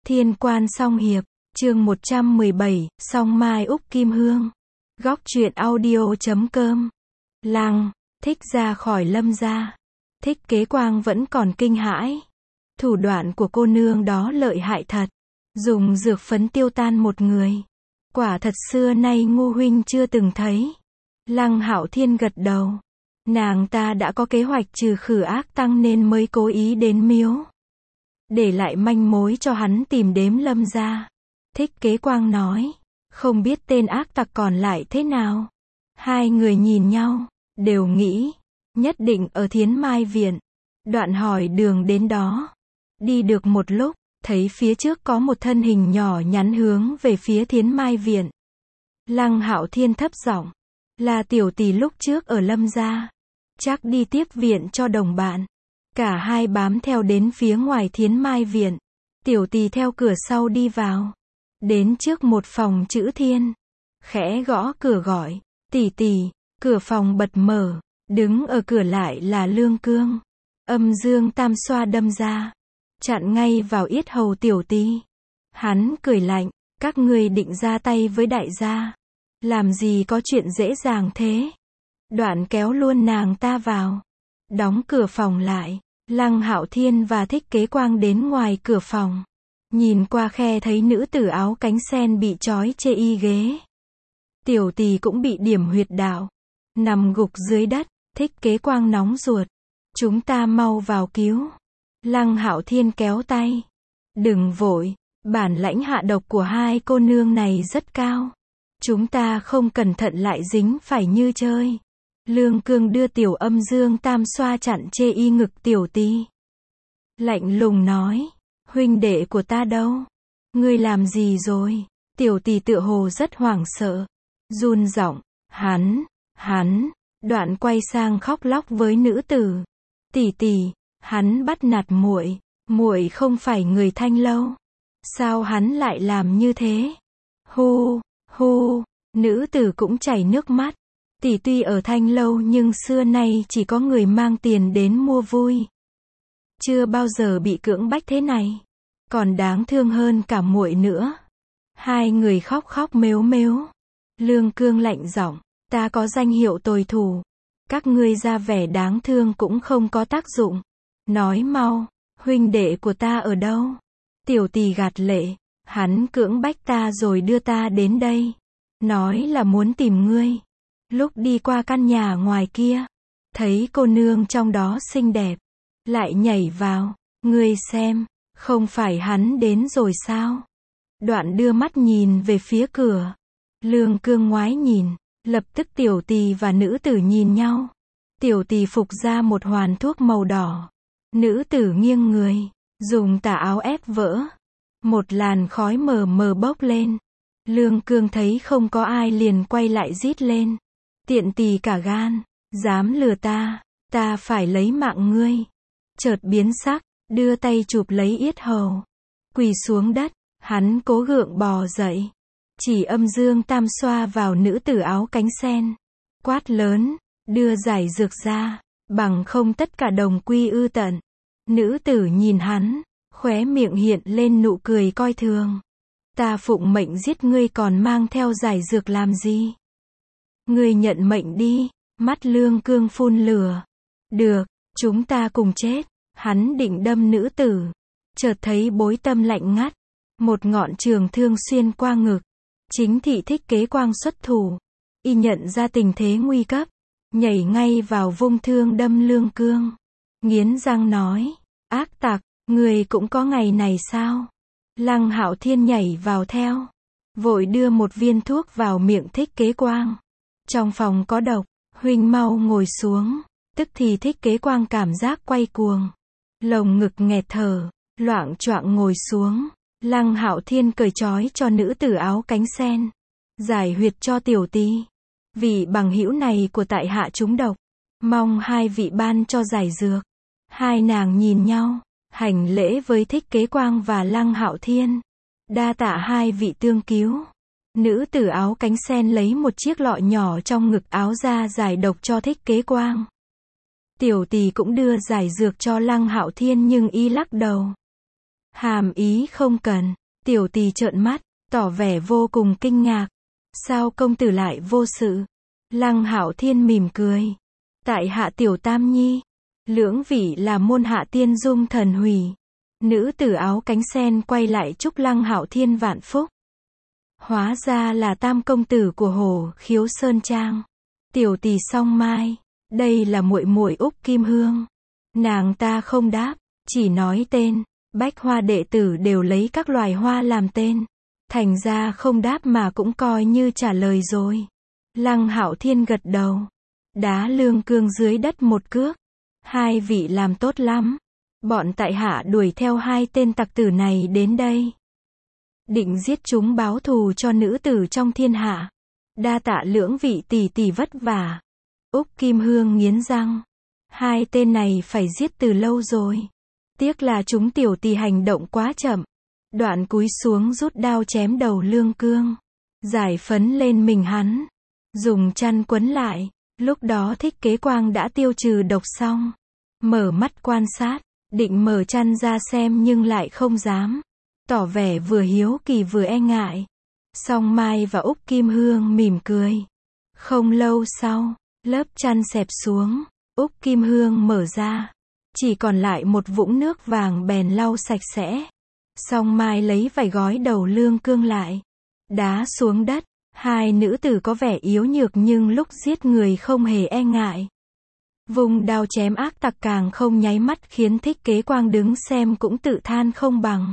Thiên Quan Song Hiệp, chương 117, Song Mai Úc Kim Hương. Góc truyện audio.com. Lăng, Thích ra khỏi Lâm gia. Thích Kế Quang vẫn còn kinh hãi. Thủ đoạn của cô nương đó lợi hại thật. Dùng dược phấn tiêu tan một người. Quả thật xưa nay Ngô huynh chưa từng thấy. Lăng Hạo Thiên gật đầu. Nàng ta đã có kế hoạch trừ khử ác tăng nên mới cố ý đến miếu. Để lại manh mối cho hắn tìm đếm Lâm gia. Thích Kế Quang nói. Không biết tên ác tặc còn lại thế nào. Hai người nhìn nhau, đều nghĩ, nhất định ở Thiến Mai Viện. Đoạn hỏi đường đến đó. Đi được một lúc, thấy phía trước có một thân hình nhỏ nhắn hướng về phía Thiến Mai Viện. Lăng Hạo Thiên thấp giọng, là tiểu tỷ lúc trước ở Lâm gia. Chắc đi tiếp viện cho đồng bạn. Cả hai bám theo đến phía ngoài Thiến Mai Viện. Tiểu tỷ theo cửa sau đi vào. Đến trước một phòng chữ Thiên. Khẽ gõ cửa gọi, tỷ tỷ, cửa phòng bật mở. Đứng ở cửa lại là Lương Cương. Âm dương tam xoa đâm ra. Chặn ngay vào yết hầu tiểu tỷ. Hắn cười lạnh, các ngươi định ra tay với đại gia. Làm gì có chuyện dễ dàng thế. Đoạn kéo luôn nàng ta vào. Đóng cửa phòng lại. Lăng Hạo Thiên và Thích Kế Quang đến ngoài cửa phòng. Nhìn qua khe thấy nữ tử áo cánh sen bị trói chê y ghế. Tiểu tỷ cũng bị điểm huyệt đạo. Nằm gục dưới đất. Thích Kế Quang nóng ruột. Chúng ta mau vào cứu. Lăng Hạo Thiên kéo tay. Đừng vội. Bản lãnh hạ độc của hai cô nương này rất cao. Chúng ta không cẩn thận lại dính phải như chơi. Lương Cương đưa tiểu âm dương tam xoa chặn chê y ngực tiểu tỷ. Lạnh lùng nói. Huynh đệ của ta đâu? Ngươi làm gì rồi? Tiểu tỷ tựa hồ rất hoảng sợ. Run giọng. Hắn. Đoạn quay sang khóc lóc với nữ tử. Tỷ tỷ, hắn bắt nạt muội. Muội không phải người Thanh Lâu. Sao hắn lại làm như thế? Hu. Nữ tử cũng chảy nước mắt. Tỷ tuy ở Thanh Lâu nhưng xưa nay chỉ có người mang tiền đến mua vui. Chưa bao giờ bị cưỡng bách thế này. Còn đáng thương hơn cả muội nữa. Hai người khóc mếu. Lương Cương lạnh giọng, ta có danh hiệu tồi thủ. Các ngươi ra vẻ đáng thương cũng không có tác dụng. Nói mau, huynh đệ của ta ở đâu? Tiểu tỷ gạt lệ, hắn cưỡng bách ta rồi đưa ta đến đây. Nói là muốn tìm ngươi. Lúc đi qua căn nhà ngoài kia, thấy cô nương trong đó xinh đẹp. Lại nhảy vào, ngươi xem, không phải hắn đến rồi sao? Đoạn đưa mắt nhìn về phía cửa. Lương Cương ngoái nhìn, lập tức tiểu tỷ và nữ tử nhìn nhau. Tiểu tỷ phục ra một hoàn thuốc màu đỏ. Nữ tử nghiêng người, dùng tà áo ép vỡ. Một làn khói mờ mờ bốc lên. Lương Cương thấy không có ai liền quay lại rít lên. Tiện tỳ cả gan, dám lừa ta phải lấy mạng ngươi. Chợt biến sắc, đưa tay chụp lấy yết hầu. Quỳ xuống đất, hắn cố gượng bò dậy. Chỉ âm dương tam xoa vào nữ tử áo cánh sen. Quát lớn, đưa giải dược ra, bằng không tất cả đồng quy ư tận. Nữ tử nhìn hắn, khóe miệng hiện lên nụ cười coi thường. Ta phụng mệnh giết ngươi còn mang theo giải dược làm gì? Ngươi nhận mệnh đi. Mắt Lương Cương phun lửa. Được, chúng ta cùng chết. Hắn định đâm nữ tử. Chợt thấy bối tâm lạnh ngắt. Một ngọn trường thương xuyên qua ngực. Chính thị Thích Kế Quang xuất thủ. Y nhận ra tình thế nguy cấp. Nhảy ngay vào vung thương đâm Lương Cương. Nghiến răng nói. Ác tặc, người cũng có ngày này sao? Lăng Hạo Thiên nhảy vào theo. Vội đưa một viên thuốc vào miệng Thích Kế Quang. Trong phòng có độc, huynh mau ngồi xuống. Tức thì Thích Kế Quang cảm giác quay cuồng. Lồng ngực nghẹt thở, loạng choạng ngồi xuống. Lăng Hạo Thiên cởi trói cho nữ tử áo cánh sen. Giải huyệt cho tiểu tỷ. Vị bằng hữu này của tại hạ trúng độc. Mong hai vị ban cho giải dược. Hai nàng nhìn nhau, hành lễ với Thích Kế Quang và Lăng Hạo Thiên. Đa tạ hai vị tương cứu. Nữ tử áo cánh sen lấy một chiếc lọ nhỏ trong ngực áo ra giải độc cho Thích Kế Quang. Tiểu tỷ cũng đưa giải dược cho Lăng Hạo Thiên nhưng y lắc đầu. Hàm ý không cần. Tiểu tỳ trợn mắt, tỏ vẻ vô cùng kinh ngạc. Sao công tử lại vô sự? Lăng Hạo Thiên mỉm cười. Tại hạ tiểu tam nhi. Lưỡng vị là môn hạ tiên dung thần hủy. Nữ tử áo cánh sen quay lại chúc Lăng Hạo Thiên vạn phúc. Hóa ra là tam công tử của Hồ Khiếu Sơn Trang. Tiểu tỳ song mai. Đây là muội muội Úc Kim Hương. Nàng ta không đáp, chỉ nói tên. Bách hoa đệ tử đều lấy các loài hoa làm tên. Thành ra không đáp mà cũng coi như trả lời rồi. Lăng Hạo Thiên gật đầu. Đá lương cương dưới đất một cước. Hai vị làm tốt lắm. Bọn tại hạ đuổi theo hai tên tặc tử này đến đây. Định giết chúng báo thù cho nữ tử trong thiên hạ. Đa tạ lưỡng vị tỷ tỷ vất vả. Úc Kim Hương nghiến răng. Hai tên này phải giết từ lâu rồi. Tiếc là chúng tiểu tỷ hành động quá chậm. Đoạn cúi xuống rút đao chém đầu lương cương. Giải phấn lên mình hắn. Dùng chăn quấn lại. Lúc đó Thích Kế Quang đã tiêu trừ độc xong. Mở mắt quan sát. Định mở chăn ra xem nhưng lại không dám. Tỏ vẻ vừa hiếu kỳ vừa e ngại. Song Mai và Úc Kim Hương mỉm cười. Không lâu sau, lớp chăn xẹp xuống. Úc Kim Hương mở ra. Chỉ còn lại một vũng nước vàng bèn lau sạch sẽ. Song Mai lấy vải gói đầu lương cương lại. Đá xuống đất. Hai nữ tử có vẻ yếu nhược nhưng lúc giết người không hề e ngại. Vùng đao chém ác tặc càng không nháy mắt khiến Thích Kế Quang đứng xem cũng tự than không bằng.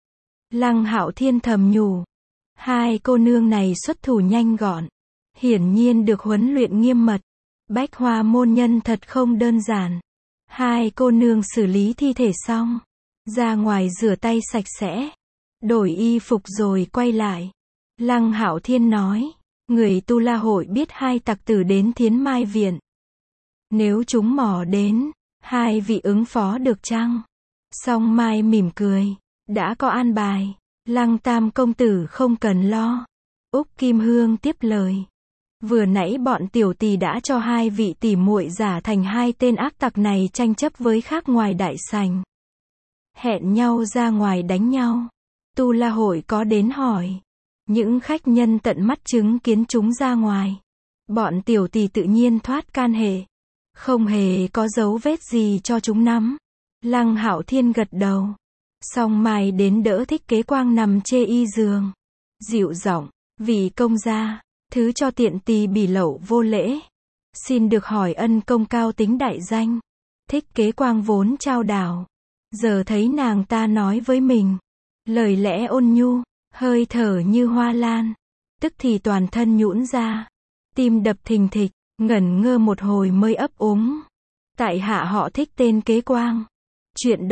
Lăng Hạo Thiên thầm nhủ. Hai cô nương này xuất thủ nhanh gọn. Hiển nhiên được huấn luyện nghiêm mật. Bách Hoa môn nhân thật không đơn giản. Hai cô nương xử lý thi thể xong. Ra ngoài rửa tay sạch sẽ. Đổi y phục rồi quay lại. Lăng Hạo Thiên nói. Người Tu La hội biết hai tặc tử đến Thiến Mai Viện. Nếu chúng mò đến, hai vị ứng phó được chăng? Song Mai mỉm cười. Đã có an bài. Lăng tam công tử không cần lo. Úc Kim Hương tiếp lời. Vừa nãy bọn tiểu tỳ đã cho hai vị tỷ muội giả thành hai tên ác tặc này tranh chấp với khác ngoài đại sảnh. Hẹn nhau ra ngoài đánh nhau. Tu La hội có đến hỏi. Những khách nhân tận mắt chứng kiến chúng ra ngoài. Bọn tiểu tỳ tự nhiên thoát can hệ. Không hề có dấu vết gì cho chúng nắm. Lăng Hạo Thiên gật đầu. Song Mai đến đỡ Thích Kế Quang nằm chê y giường. Dịu giọng, vì công gia, thứ cho tiện tỳ bỉ lậu vô lễ. Xin được hỏi ân công cao tính đại danh. Thích Kế Quang vốn chao đảo. Giờ thấy nàng ta nói với mình. Lời lẽ ôn nhu, hơi thở như hoa lan. Tức thì toàn thân nhũn ra. Tim đập thình thịch, ngẩn ngơ một hồi mới ấp úng. Tại hạ họ Thích tên Kế Quang. Chuyện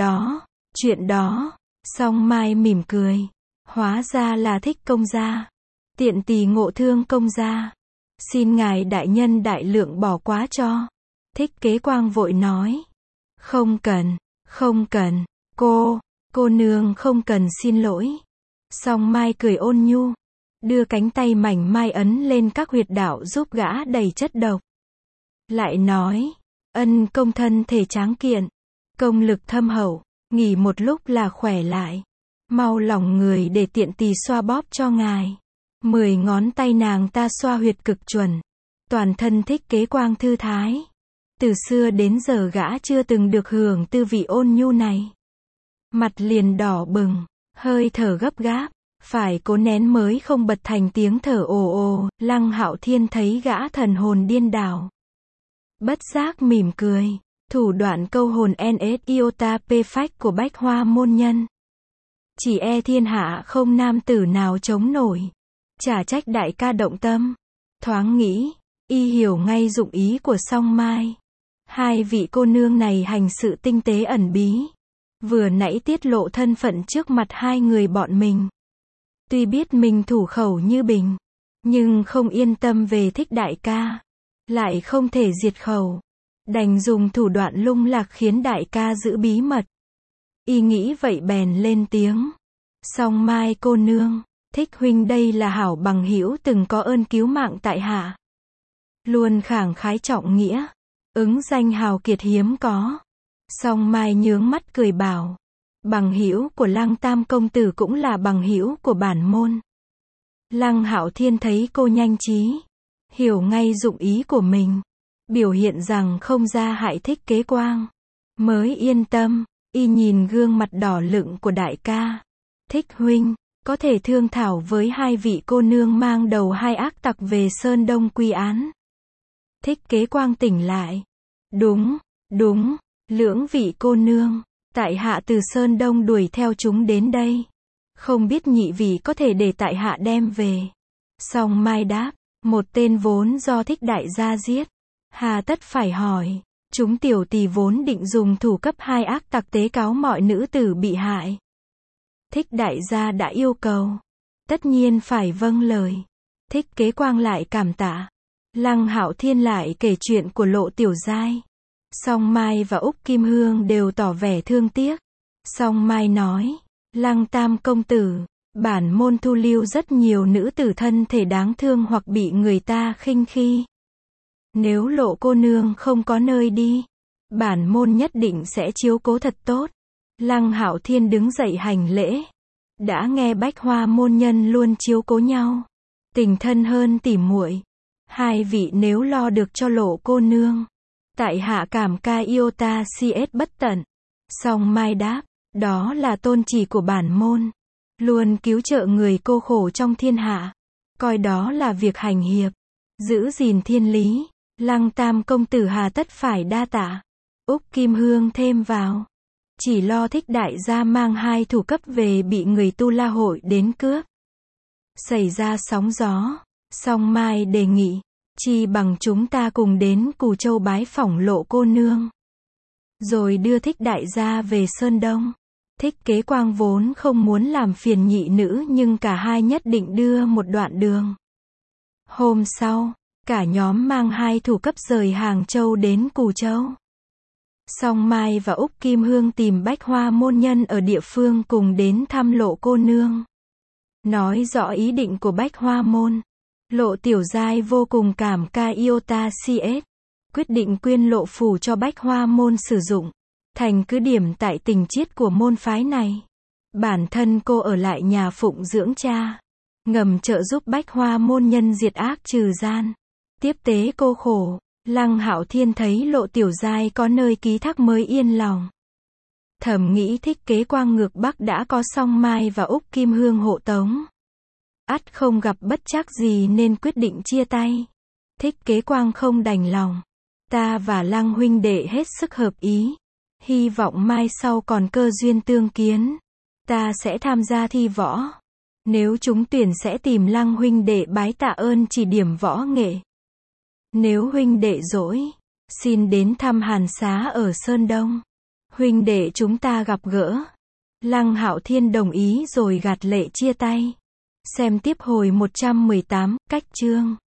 đó. Song Mai mỉm cười. Hóa ra là Thích công gia. Tiện tỳ ngộ thương công gia. Xin ngài đại nhân đại lượng bỏ quá cho. Thích Kế Quang vội nói. Không cần. Cô nương không cần xin lỗi. Song Mai cười ôn nhu. Đưa cánh tay mảnh mai ấn lên các huyệt đạo giúp gã đầy chất độc. Lại nói. Ân công thân thể tráng kiện. Công lực thâm hậu. Nghỉ một lúc là khỏe lại. Mau lòng người để tiện tỳ xoa bóp cho ngài. 10 ngón tay nàng ta xoa huyệt cực chuẩn. Toàn thân Thích Kế Quang thư thái. Từ xưa đến giờ gã chưa từng được hưởng tư vị ôn nhu này. Mặt liền đỏ bừng. Hơi thở gấp gáp. Phải cố nén mới không bật thành tiếng thở ồ ồ. Lăng Hạo Thiên thấy gã thần hồn điên đảo. Bất giác mỉm cười. Thủ đoạn câu hồn NS Iota P-Phách của Bách Hoa môn nhân. Chỉ e thiên hạ không nam tử nào chống nổi. Chả trách đại ca động tâm. Thoáng nghĩ, y hiểu ngay dụng ý của Song Mai. Hai vị cô nương này hành sự tinh tế ẩn bí. Vừa nãy tiết lộ thân phận trước mặt hai người bọn mình. Tuy biết mình thủ khẩu như bình, nhưng không yên tâm về Thích đại ca. Lại không thể diệt khẩu. Đành dùng thủ đoạn lung lạc khiến đại ca giữ bí mật. Y nghĩ vậy bèn lên tiếng. Song Mai cô nương, Thích huynh đây là hảo bằng hữu từng có ơn cứu mạng tại hạ. Luôn khẳng khái trọng nghĩa. Ứng danh hào kiệt hiếm có. Song Mai nhướng mắt cười bảo. Bằng hữu của Lăng Tam công tử cũng là bằng hữu của bản môn. Lăng Hạo Thiên thấy cô nhanh trí, hiểu ngay dụng ý của mình, biểu hiện rằng không ra hại Thích Kế Quang, mới yên tâm. Y nhìn gương mặt đỏ lựng của đại ca. Thích huynh, có thể thương thảo với hai vị cô nương mang đầu hai ác tặc về Sơn Đông quy án. Thích Kế Quang tỉnh lại. Đúng, lưỡng vị cô nương, tại hạ từ Sơn Đông đuổi theo chúng đến đây. Không biết nhị vị có thể để tại hạ đem về. Song Mai đáp, một tên vốn do Thích đại gia giết, hà tất phải hỏi. Chúng tiểu tỳ vốn định dùng thủ cấp hai ác tặc tế cáo mọi nữ tử bị hại. Thích đại gia đã yêu cầu, tất nhiên phải vâng lời. Thích Kế Quang lại cảm tạ. Lăng Hạo Thiên lại kể chuyện của Lộ Tiểu Giai. Song Mai và Úc Kim Hương đều tỏ vẻ thương tiếc. Song Mai nói, Lăng Tam công tử, bản môn thu lưu rất nhiều nữ tử thân thể đáng thương hoặc bị người ta khinh khi. Nếu Lộ cô nương không có nơi đi, bản môn nhất định sẽ chiếu cố thật tốt. Lăng Hạo Thiên đứng dậy hành lễ. Đã nghe Bách Hoa môn nhân luôn chiếu cố nhau, tình thân hơn tỉ muội. Hai vị nếu lo được cho Lộ cô nương, tại hạ cảm ca yêu ta siết bất tận. Song Mai đáp, đó là tôn chỉ của bản môn, luôn cứu trợ người cô khổ trong thiên hạ, coi đó là việc hành hiệp, giữ gìn thiên lý. Lăng Tam công tử hà tất phải đa tạ. Úc Kim Hương thêm vào, chỉ lo Thích đại gia mang hai thủ cấp về bị người Tu La hội đến cướp, xảy ra sóng gió. Song Mai đề nghị, chi bằng chúng ta cùng đến Cù Châu bái phỏng Lộ cô nương, rồi đưa Thích đại gia về Sơn Đông. Thích Kế Quang vốn không muốn làm phiền nhị nữ, nhưng cả hai nhất định đưa một đoạn đường. Hôm sau, cả nhóm mang hai thủ cấp rời Hàng Châu đến Cù Châu. Song Mai và Úc Kim Hương tìm Bách Hoa môn nhân ở địa phương cùng đến thăm Lộ cô nương, nói rõ ý định của Bách Hoa môn. Lộ Tiểu Giai vô cùng cảm ca yêu ta siết, quyết định quyên Lộ phủ cho Bách Hoa môn sử dụng, thành cứ điểm tại tình chiết của môn phái này. Bản thân cô ở lại nhà phụng dưỡng cha, ngầm trợ giúp Bách Hoa môn nhân diệt ác trừ gian, tiếp tế cô khổ. Lăng Hạo Thiên thấy Lộ Tiểu Giai có nơi ký thác mới yên lòng. Thầm nghĩ Thích Kế Quang ngược Bắc đã có Song Mai và Úc Kim Hương hộ tống, ắt không gặp bất trắc gì nên quyết định chia tay. Thích Kế Quang không đành lòng. Ta và Lăng huynh đệ hết sức hợp ý, hy vọng mai sau còn cơ duyên tương kiến, ta sẽ tham gia thi võ. Nếu trúng tuyển sẽ tìm Lăng huynh đệ bái tạ ơn chỉ điểm võ nghệ. Nếu huynh đệ rỗi, xin đến thăm Hàn Xá ở Sơn Đông. Huynh đệ chúng ta gặp gỡ. Lăng Hạo Thiên đồng ý rồi gạt lệ chia tay. Xem tiếp hồi 118, cách chương.